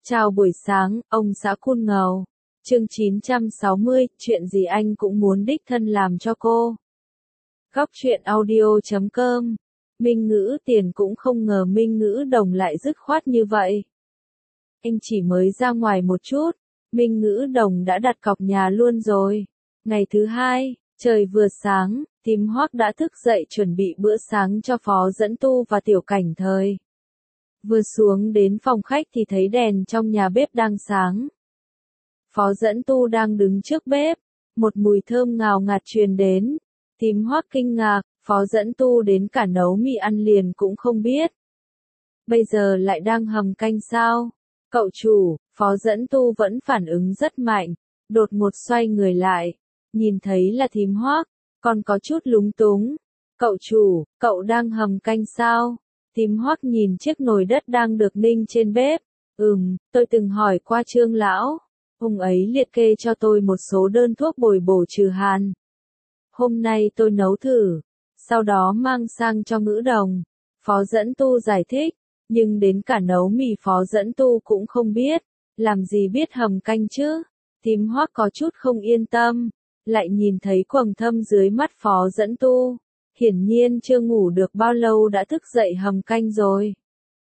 Chào buổi sáng, ông xã Kun Ngầu. Chương 960, chuyện gì anh cũng muốn đích thân làm cho cô. Góc truyện audio.com. Minh Ngữ Tiền cũng không ngờ Minh Ngữ Đồng lại dứt khoát như vậy. Anh chỉ mới ra ngoài một chút, Minh Ngữ Đồng đã đặt cọc nhà luôn rồi. Ngày thứ hai, trời vừa sáng, Tím Hoác đã thức dậy chuẩn bị bữa sáng cho Phó Dẫn Tu và Tiểu Cảnh Thời. Vừa xuống đến phòng khách thì thấy đèn trong nhà bếp đang sáng. Phó Dẫn Tu đang đứng trước bếp, một mùi thơm ngào ngạt truyền đến. Tím Hoác kinh ngạc, Phó Dẫn Tu đến cả nấu mì ăn liền cũng không biết. Bây giờ lại đang hầm canh sao? Cậu chủ, Phó Dẫn Tu vẫn phản ứng rất mạnh, đột ngột xoay người lại, nhìn thấy là Tím Hoác, còn có chút lúng túng. Cậu chủ, cậu đang hầm canh sao? Tím Hoác nhìn chiếc nồi đất đang được ninh trên bếp. Tôi từng hỏi qua Trương lão. Ông ấy liệt kê cho tôi một số đơn thuốc bồi bổ trừ hàn. Hôm nay tôi nấu thử, sau đó mang sang cho Ngữ Đồng. Phó Dẫn Tu giải thích, nhưng đến cả nấu mì Phó Dẫn Tu cũng không biết, làm gì biết hầm canh chứ. Tím Hoác có chút không yên tâm, lại nhìn thấy quầng thâm dưới mắt Phó Dẫn Tu. Hiển nhiên chưa ngủ được bao lâu đã thức dậy hầm canh rồi.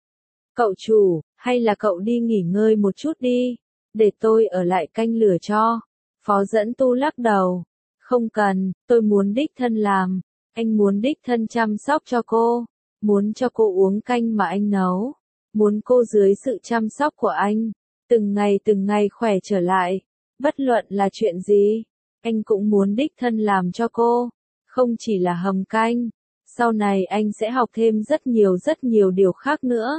Cậu chủ, hay là cậu đi nghỉ ngơi một chút đi, để tôi ở lại canh lửa cho. Phó Dẫn Tu lắc đầu. Không cần, tôi muốn đích thân làm. Anh muốn đích thân chăm sóc cho cô, muốn cho cô uống canh mà anh nấu, muốn cô dưới sự chăm sóc của anh, từng ngày khỏe trở lại. Bất luận là chuyện gì, anh cũng muốn đích thân làm cho cô. Không chỉ là hầm canh, sau này anh sẽ học thêm rất nhiều điều khác nữa.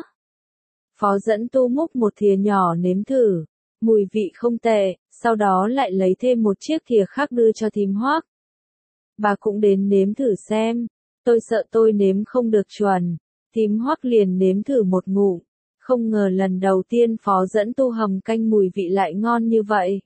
Phó Dẫn Tu múc một thìa nhỏ nếm thử, mùi vị không tệ, sau đó lại lấy thêm một chiếc thìa khác đưa cho Tím Hoác. Bà cũng đến nếm thử xem, tôi sợ tôi nếm không được chuẩn. Tím Hoác liền nếm thử một ngụm, không ngờ lần đầu tiên Phó Dẫn Tu hầm canh mùi vị lại ngon như vậy.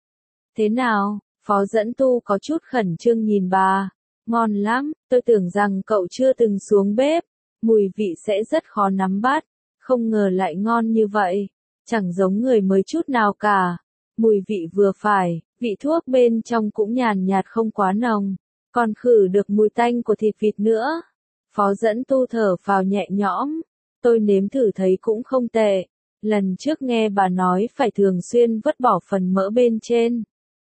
Thế nào? Phó Dẫn Tu có chút khẩn trương nhìn bà. Ngon lắm, tôi tưởng rằng cậu chưa từng xuống bếp, mùi vị sẽ rất khó nắm bắt, không ngờ lại ngon như vậy, chẳng giống người mới chút nào cả. Mùi vị vừa phải, vị thuốc bên trong cũng nhàn nhạt không quá nồng, còn khử được mùi tanh của thịt vịt nữa. Phó Dẫn Tu thở phào nhẹ nhõm, tôi nếm thử thấy cũng không tệ, lần trước nghe bà nói phải thường xuyên vứt bỏ phần mỡ bên trên.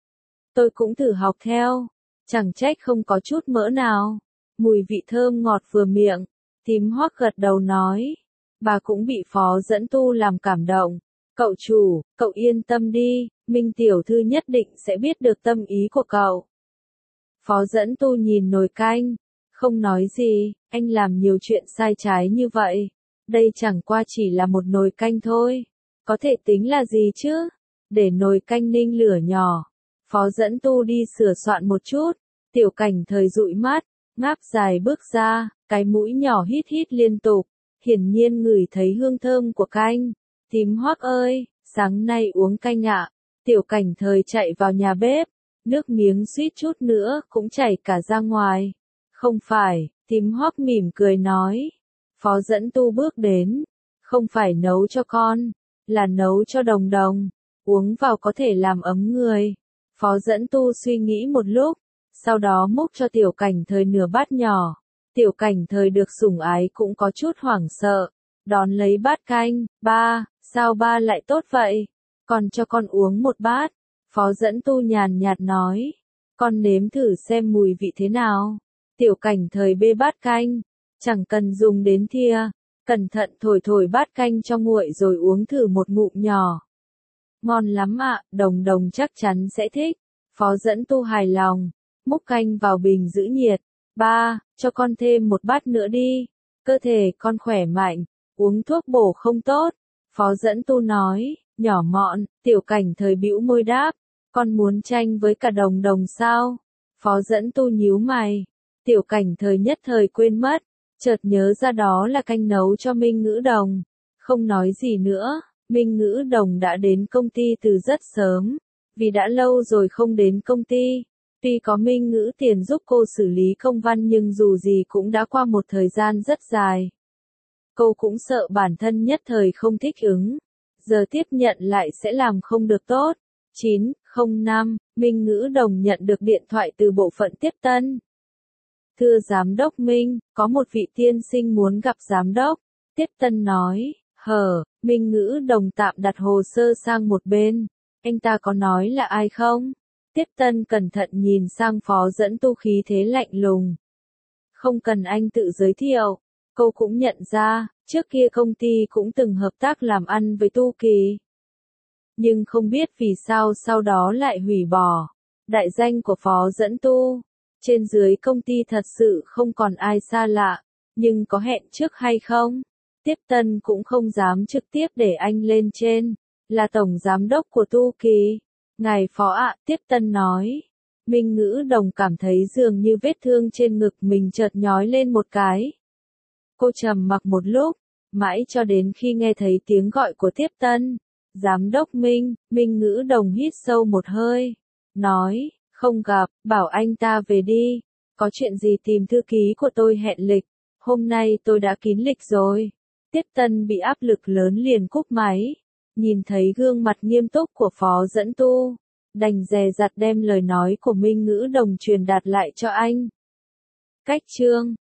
Tôi cũng thử học theo. Chẳng trách không có chút mỡ nào, mùi vị thơm ngọt vừa miệng. Tím Hoác gật đầu nói. Bà cũng bị Phó Dẫn Tu làm cảm động. Cậu chủ, cậu yên tâm đi, Minh tiểu thư nhất định sẽ biết được tâm ý của cậu. Phó Dẫn Tu nhìn nồi canh, không nói gì. Anh làm nhiều chuyện sai trái như vậy, đây chẳng qua chỉ là một nồi canh thôi, có thể tính là gì chứ. Để nồi canh ninh lửa nhỏ, Phó Dẫn Tu đi sửa soạn một chút. Tiểu Cảnh Thời dụi mắt, ngáp dài bước ra, cái mũi nhỏ hít hít liên tục, hiển nhiên ngửi thấy hương thơm của canh. Tím Hoác ơi, sáng nay uống canh ạ. Tiểu Cảnh Thời chạy vào nhà bếp, nước miếng suýt chút nữa cũng chảy cả ra ngoài. Không phải, Tím Hoác mỉm cười nói. Phó Dẫn Tu bước đến, không phải nấu cho con, là nấu cho Đồng Đồng, uống vào có thể làm ấm người. Phó Dẫn Tu suy nghĩ một lúc, sau đó múc cho Tiểu Cảnh Thời nửa bát nhỏ. Tiểu Cảnh Thời được sủng ái cũng có chút hoảng sợ, đón lấy bát canh. Ba, sao ba lại tốt vậy? Còn cho con uống một bát. Phó Dẫn Tu nhàn nhạt nói. Con nếm thử xem mùi vị thế nào. Tiểu Cảnh Thời bê bát canh, chẳng cần dùng đến thìa, cẩn thận thổi bát canh cho nguội rồi uống thử một ngụm nhỏ. Ngon lắm ạ, Đồng Đồng chắc chắn sẽ thích. Phó Dẫn Tu hài lòng, múc canh vào bình giữ nhiệt. Ba, cho con thêm một bát nữa đi, cơ thể con khỏe mạnh, uống thuốc bổ không tốt. Phó Dẫn Tu nói. Nhỏ mọn. Tiểu Cảnh Thời bĩu môi đáp. Con muốn tranh với cả Đồng Đồng sao? Phó Dẫn Tu nhíu mày. Tiểu Cảnh Thời nhất thời quên mất, chợt nhớ ra đó là canh nấu cho Minh Ngữ Đồng. Không nói gì nữa, Minh Ngữ Đồng đã đến công ty từ rất sớm, vì đã lâu rồi không đến công ty. Tuy có Minh Ngữ Tiền giúp cô xử lý công văn nhưng dù gì cũng đã qua một thời gian rất dài. Cô cũng sợ bản thân nhất thời không thích ứng, giờ tiếp nhận lại sẽ làm không được tốt. 9:05, Minh Ngữ Đồng nhận được điện thoại từ bộ phận tiếp tân. Thưa Giám đốc Minh, có một vị tiên sinh muốn gặp Giám đốc. Tiếp tân nói, Minh Ngữ Đồng tạm đặt hồ sơ sang một bên. Anh ta có nói là ai không? Tiếp tân cẩn thận nhìn sang Phó Dẫn Tu khí thế lạnh lùng. Không cần anh tự giới thiệu. Cô cũng nhận ra, trước kia công ty cũng từng hợp tác làm ăn với Tu Kỳ. Nhưng không biết vì sao sau đó lại hủy bỏ. Đại danh của Phó Dẫn Tu. Trên dưới công ty thật sự không còn ai xa lạ. Nhưng có hẹn trước hay không? Tiếp tân cũng không dám trực tiếp để anh lên trên. Là tổng giám đốc của Tu Kỳ. Ngài Phó ạ, tiếp tân nói. Minh Ngữ Đồng cảm thấy dường như vết thương trên ngực mình chợt nhói lên một cái. Cô trầm mặc một lúc, mãi cho đến khi nghe thấy tiếng gọi của tiếp tân. Giám đốc Minh, Minh Ngữ Đồng hít sâu một hơi. Nói, không gặp, bảo anh ta về đi. Có chuyện gì tìm thư ký của tôi hẹn lịch. Hôm nay tôi đã kín lịch rồi. Tiếp tân bị áp lực lớn liền cúp máy. Nhìn thấy gương mặt nghiêm túc của Phó Dẫn Tu. Đành dè dặt đem lời nói của Minh Ngữ Đồng truyền đạt lại cho anh. Cách chương